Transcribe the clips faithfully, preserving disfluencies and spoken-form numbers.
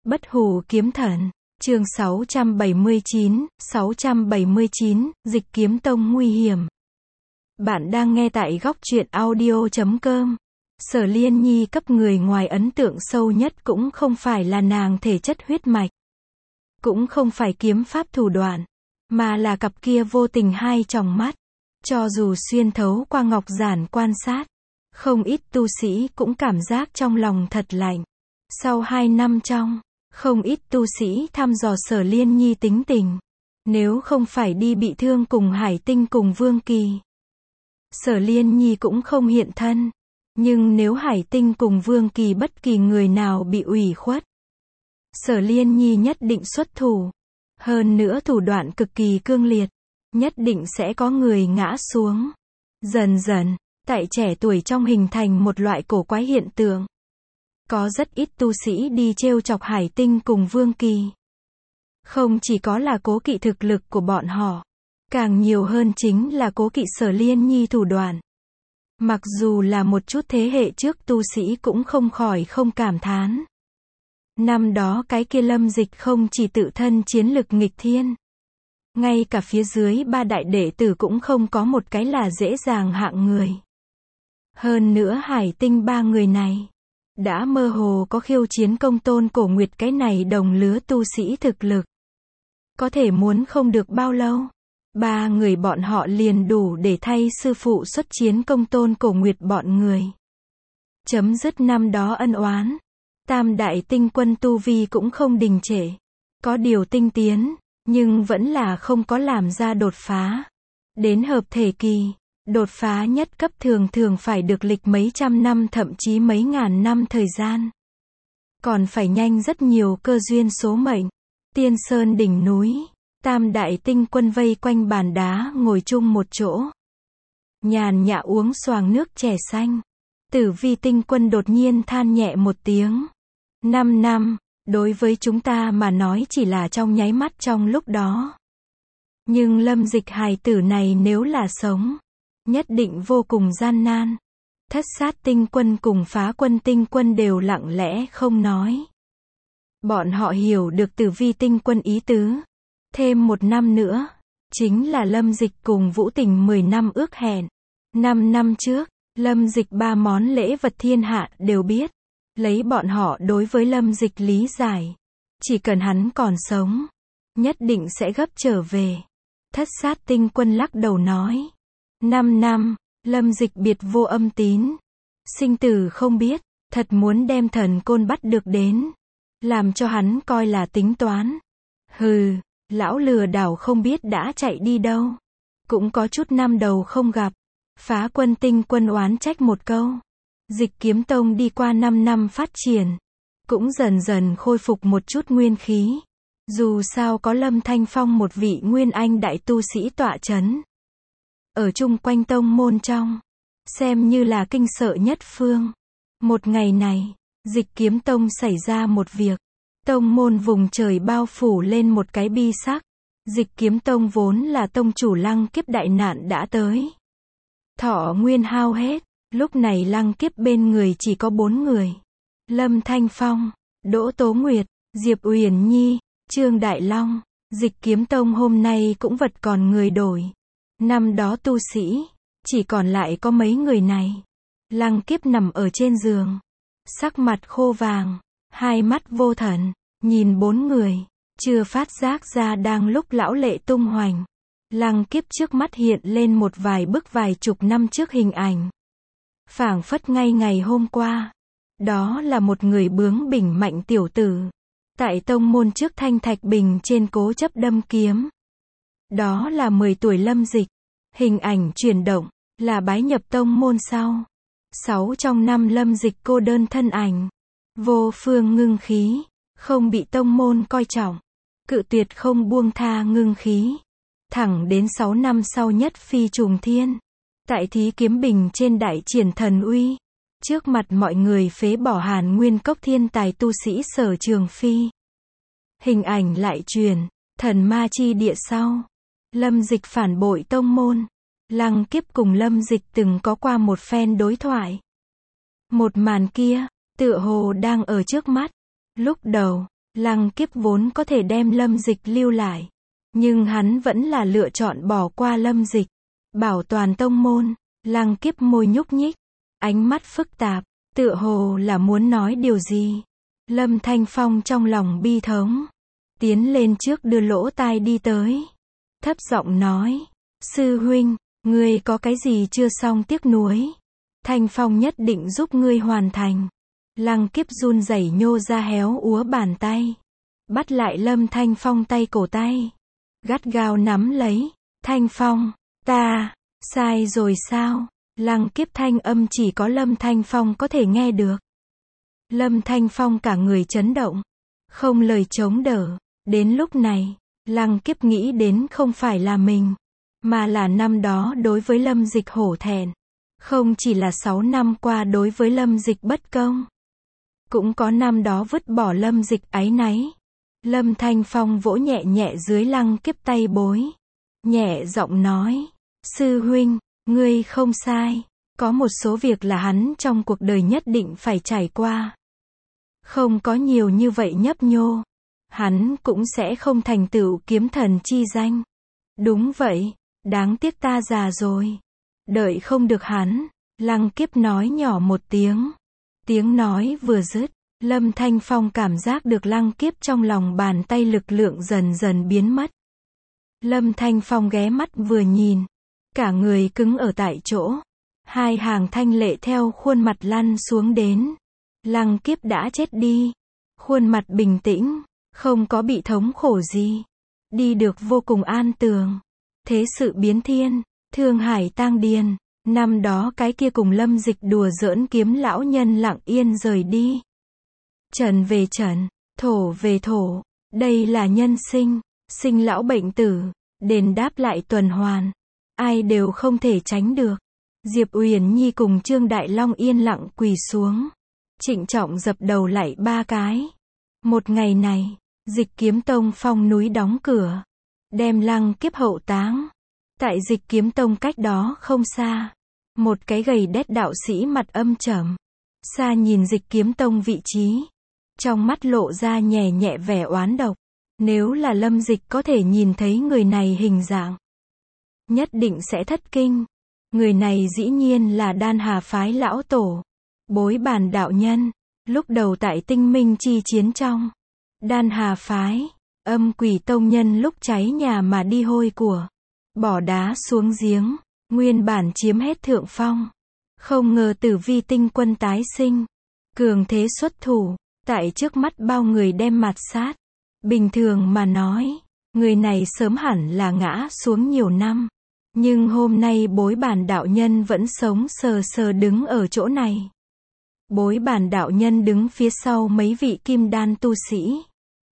Bất hủ kiếm thần, chương sáu trăm bảy mươi chín, sáu trăm bảy mươi chín, Dịch Kiếm Tông nguy hiểm. Bạn đang nghe tại góc truyện audio chấm com. Sở Liên Nhi cấp người ngoài ấn tượng sâu nhất cũng không phải là nàng thể chất huyết mạch, cũng không phải kiếm pháp thủ đoạn, mà là cặp kia vô tình hai tròng mắt. Cho dù xuyên thấu qua ngọc giản quan sát, không ít tu sĩ cũng cảm giác trong lòng thật lạnh. Sau hai năm trong, không ít tu sĩ thăm dò Sở Liên Nhi tính tình. Nếu không phải đi bị thương cùng Hải Tinh cùng Vương Kỳ, Sở Liên Nhi cũng không hiện thân. Nhưng nếu Hải Tinh cùng Vương Kỳ bất kỳ người nào bị ủy khuất, Sở Liên Nhi nhất định xuất thủ. Hơn nữa thủ đoạn cực kỳ cương liệt, nhất định sẽ có người ngã xuống. Dần dần, tại trẻ tuổi trong hình thành một loại cổ quái hiện tượng. Có rất ít tu sĩ đi trêu chọc Hải Tinh cùng Vương Kỳ. Không chỉ có là cố kỵ thực lực của bọn họ, càng nhiều hơn chính là cố kỵ Sở Liên Nhi thủ đoạn. Mặc dù là một chút thế hệ trước tu sĩ cũng không khỏi không cảm thán. Năm đó cái kia Lâm Dịch không chỉ tự thân chiến lực nghịch thiên, ngay cả phía dưới ba đại đệ tử cũng không có một cái là dễ dàng hạng người. Hơn nữa Hải Tinh ba người này đã mơ hồ có khiêu chiến Công Tôn Cổ Nguyệt cái này đồng lứa tu sĩ thực lực. Có thể muốn không được bao lâu, ba người bọn họ liền đủ để thay sư phụ xuất chiến Công Tôn Cổ Nguyệt bọn người. Chấm dứt năm đó ân oán. Tam đại tinh quân tu vi cũng không đình trệ. Có điều tinh tiến, nhưng vẫn là không có làm ra đột phá. Đến hợp thể kỳ, đột phá nhất cấp thường thường phải được lịch mấy trăm năm thậm chí mấy ngàn năm thời gian. Còn phải nhanh rất nhiều cơ duyên số mệnh. Tiên Sơn đỉnh núi, tam đại tinh quân vây quanh bàn đá ngồi chung một chỗ. Nhàn nhã uống xoàng nước chè xanh. Tử Vi tinh quân đột nhiên than nhẹ một tiếng. Năm năm, đối với chúng ta mà nói chỉ là trong nháy mắt trong lúc đó. Nhưng Lâm Dịch hài tử này nếu là sống, nhất định vô cùng gian nan. Thất sát tinh quân cùng phá quân tinh quân đều lặng lẽ không nói. Bọn họ hiểu được Tử Vi tinh quân ý tứ. Thêm một năm nữa, chính là Lâm Dịch cùng Vũ Tình mười năm ước hẹn. Năm năm trước, Lâm Dịch ba món lễ vật thiên hạ đều biết. Lấy bọn họ đối với Lâm Dịch lý giải, chỉ cần hắn còn sống, nhất định sẽ gấp trở về. Thất sát tinh quân lắc đầu nói. Năm năm, Lâm Dịch biệt vô âm tín. Sinh tử không biết, thật muốn đem thần côn bắt được đến. Làm cho hắn coi là tính toán. Hừ, lão lừa đảo không biết đã chạy đi đâu. Cũng có chút năm đầu không gặp. Phá quân tinh quân oán trách một câu. Dịch Kiếm Tông đi qua năm năm phát triển, cũng dần dần khôi phục một chút nguyên khí. Dù sao có Lâm Thanh Phong một vị nguyên anh đại tu sĩ tọa chấn. Ở chung quanh tông môn trong, xem như là kinh sợ nhất phương. Một ngày này, Dịch Kiếm Tông xảy ra một việc. Tông môn vùng trời bao phủ lên một cái bi sắc. Dịch Kiếm Tông vốn là tông chủ lăng kiếp đại nạn đã tới. Thọ nguyên hao hết. Lúc này lăng kiếp bên người chỉ có bốn người. Lâm Thanh Phong, Đỗ Tố Nguyệt, Diệp Uyển Nhi, Trương Đại Long. Dịch Kiếm Tông hôm nay cũng vật còn người đổi. Năm đó tu sĩ, chỉ còn lại có mấy người này. Lăng kiếp nằm ở trên giường, sắc mặt khô vàng, hai mắt vô thần, nhìn bốn người, chưa phát giác ra đang lúc lão lệ tung hoành. Lăng kiếp trước mắt hiện lên một vài bức vài chục năm trước hình ảnh. Phảng phất ngay ngày hôm qua. Đó là một người bướng bỉnh mạnh tiểu tử. Tại tông môn trước Thanh Thạch Bình trên cố chấp đâm kiếm. Đó là mười tuổi Lâm Dịch. Hình ảnh chuyển động, là bái nhập tông môn sau. Sáu trong năm Lâm Dịch cô đơn thân ảnh. Vô phương ngưng khí, không bị tông môn coi trọng. Cự tuyệt không buông tha ngưng khí. Thẳng đến sáu năm sau nhất phi trùng thiên. Tại Thí Kiếm Bình trên đại triển thần uy, trước mặt mọi người phế bỏ Hàn Nguyên Cốc thiên tài tu sĩ Sở Trường Phi. Hình ảnh lại truyền, thần ma chi địa sau. Lâm Dịch phản bội tông môn. Lăng kiếp cùng Lâm Dịch từng có qua một phen đối thoại. Một màn kia, tựa hồ đang ở trước mắt. Lúc đầu, Lăng Kiếp vốn có thể đem Lâm Dịch lưu lại, nhưng hắn vẫn là lựa chọn bỏ qua Lâm Dịch, bảo toàn tông môn. Lăng Kiếp môi nhúc nhích, ánh mắt phức tạp, tựa hồ là muốn nói điều gì. Lâm Thanh Phong trong lòng bi thống, tiến lên trước đưa lỗ tai đi tới, thấp giọng nói, sư huynh, ngươi có cái gì chưa xong tiếc nuối, Thanh Phong nhất định giúp ngươi hoàn thành. Lăng Kiếp run rẩy nhô ra héo úa bàn tay, bắt lại Lâm Thanh Phong tay cổ tay, gắt gao nắm lấy. Thanh Phong, ta, sai rồi sao? Lăng Kiếp thanh âm chỉ có Lâm Thanh Phong có thể nghe được. Lâm Thanh Phong cả người chấn động, không lời chống đỡ. Đến lúc này, Lăng Kiếp nghĩ đến không phải là mình, mà là năm đó đối với Lâm Dịch hổ thẹn. Không chỉ là sáu năm qua đối với Lâm Dịch bất công, cũng có năm đó vứt bỏ Lâm Dịch áy náy. Lâm Thanh Phong vỗ nhẹ nhẹ dưới Lăng Kiếp tay bối, nhẹ giọng nói, sư huynh, ngươi không sai, có một số việc là hắn trong cuộc đời nhất định phải trải qua. Không có nhiều như vậy nhấp nhô, hắn cũng sẽ không thành tựu kiếm thần chi danh. Đúng vậy, đáng tiếc ta già rồi, đợi không được hắn. Lăng Kiếp nói nhỏ một tiếng. Tiếng nói vừa dứt, Lâm Thanh Phong cảm giác được Lăng Kiếp trong lòng bàn tay lực lượng dần dần biến mất. Lâm Thanh Phong ghé mắt vừa nhìn, cả người cứng ở tại chỗ, hai hàng thanh lệ theo khuôn mặt lăn xuống đến. Lăng Kiếp đã chết đi, khuôn mặt bình tĩnh, không có bị thống khổ gì, đi được vô cùng an tường. Thế sự biến thiên, thương hải tang điền, năm đó cái kia cùng Lâm Dịch đùa giỡn kiếm lão nhân lặng yên rời đi. Trần về trần, thổ về thổ, đây là nhân sinh, sinh lão bệnh tử, đền đáp lại tuần hoàn, ai đều không thể tránh được. Diệp Uyển Nhi cùng Trương Đại Long yên lặng quỳ xuống, trịnh trọng dập đầu lạy ba cái. Một ngày này, Dịch Kiếm Tông phong núi đóng cửa, đem Lăng Kiếp hậu táng. Tại Dịch Kiếm Tông cách đó không xa, một cái gầy đét đạo sĩ mặt âm trầm, xa nhìn Dịch Kiếm Tông vị trí, trong mắt lộ ra nhẹ nhẹ vẻ oán độc. Nếu là Lâm Dịch có thể nhìn thấy người này hình dạng, nhất định sẽ thất kinh. Người này dĩ nhiên là Đan Hà phái lão tổ, Bối Bản đạo nhân. Lúc đầu tại Tinh Minh chi chiến trong Đan Hà phái, Âm Quỷ tông nhân lúc cháy nhà mà đi hôi của, bỏ đá xuống giếng, nguyên bản chiếm hết thượng phong. Không ngờ Tử Vi tinh quân tái sinh, cường thế xuất thủ, tại trước mắt bao người đem mạt sát. Bình thường mà nói, người này sớm hẳn là ngã xuống nhiều năm, nhưng hôm nay Bối Bản đạo nhân vẫn sống sờ sờ đứng ở chỗ này. Bối Bản đạo nhân đứng phía sau mấy vị kim đan tu sĩ.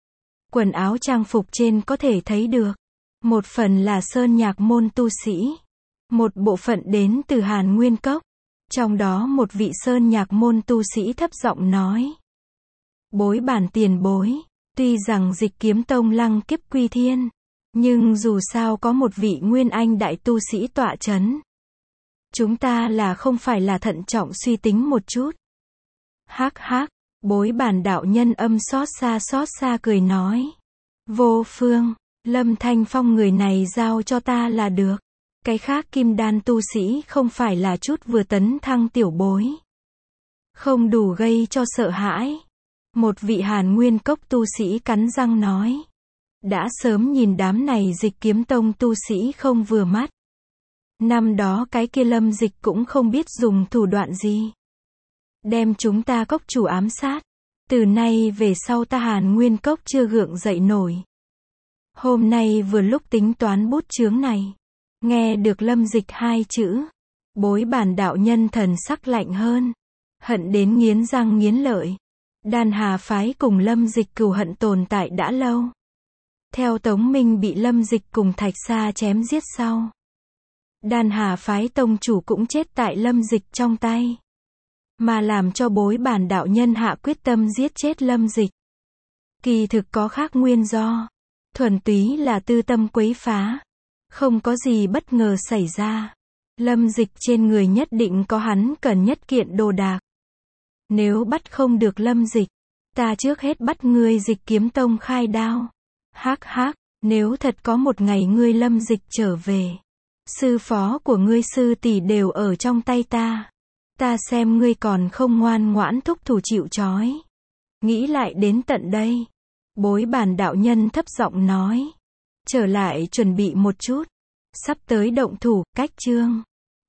Quần áo trang phục trên có thể thấy được, một phần là Sơn Nhạc môn tu sĩ, một bộ phận đến từ Hàn Nguyên Cốc. Trong đó một vị Sơn Nhạc môn tu sĩ thấp giọng nói, Bối Bản tiền bối, tuy rằng Dịch Kiếm Tông Lăng Kiếp quy thiên, nhưng dù sao có một vị Nguyên Anh đại tu sĩ tọa chấn. Chúng ta là không phải là thận trọng suy tính một chút. Hắc hắc, Bối Bản đạo nhân âm xót xa xót xa cười nói, vô phương, Lâm Thanh Phong người này giao cho ta là được. Cái khác kim đan tu sĩ không phải là chút vừa tấn thăng tiểu bối, không đủ gây cho sợ hãi. Một vị Hàn Nguyên Cốc tu sĩ cắn răng nói, đã sớm nhìn đám này Dịch Kiếm Tông tu sĩ không vừa mắt. Năm đó cái kia Lâm Dịch cũng không biết dùng thủ đoạn gì, đem chúng ta cốc chủ ám sát. Từ nay về sau ta Hàn Nguyên Cốc chưa gượng dậy nổi. Hôm nay vừa lúc tính toán bút chướng này, nghe được Lâm Dịch hai chữ, Bối Bản đạo nhân thần sắc lạnh hơn, hận đến nghiến răng nghiến lợi. Đan Hà phái cùng Lâm Dịch cừu hận tồn tại đã lâu. Theo Tống Minh bị Lâm Dịch cùng Thạch Sa chém giết sau, Đan Hà phái tông chủ cũng chết tại Lâm Dịch trong tay. Mà làm cho Bối Bản đạo nhân hạ quyết tâm giết chết Lâm Dịch, kỳ thực có khác nguyên do, thuần túy là tư tâm quấy phá. Không có gì bất ngờ xảy ra. Lâm Dịch trên người nhất định có hắn cần nhất kiện đồ đạc. Nếu bắt không được Lâm Dịch, Ta trước hết bắt ngươi Dịch Kiếm Tông khai đao. Hắc hắc, nếu thật có một ngày ngươi Lâm Dịch trở về, sư phó của ngươi sư tỷ đều ở trong tay ta, ta xem ngươi còn không ngoan ngoãn thúc thủ chịu trói. Nghĩ lại đến tận đây, Bối Bản đạo nhân thấp giọng nói, trở lại chuẩn bị một chút, sắp tới động thủ, cách chương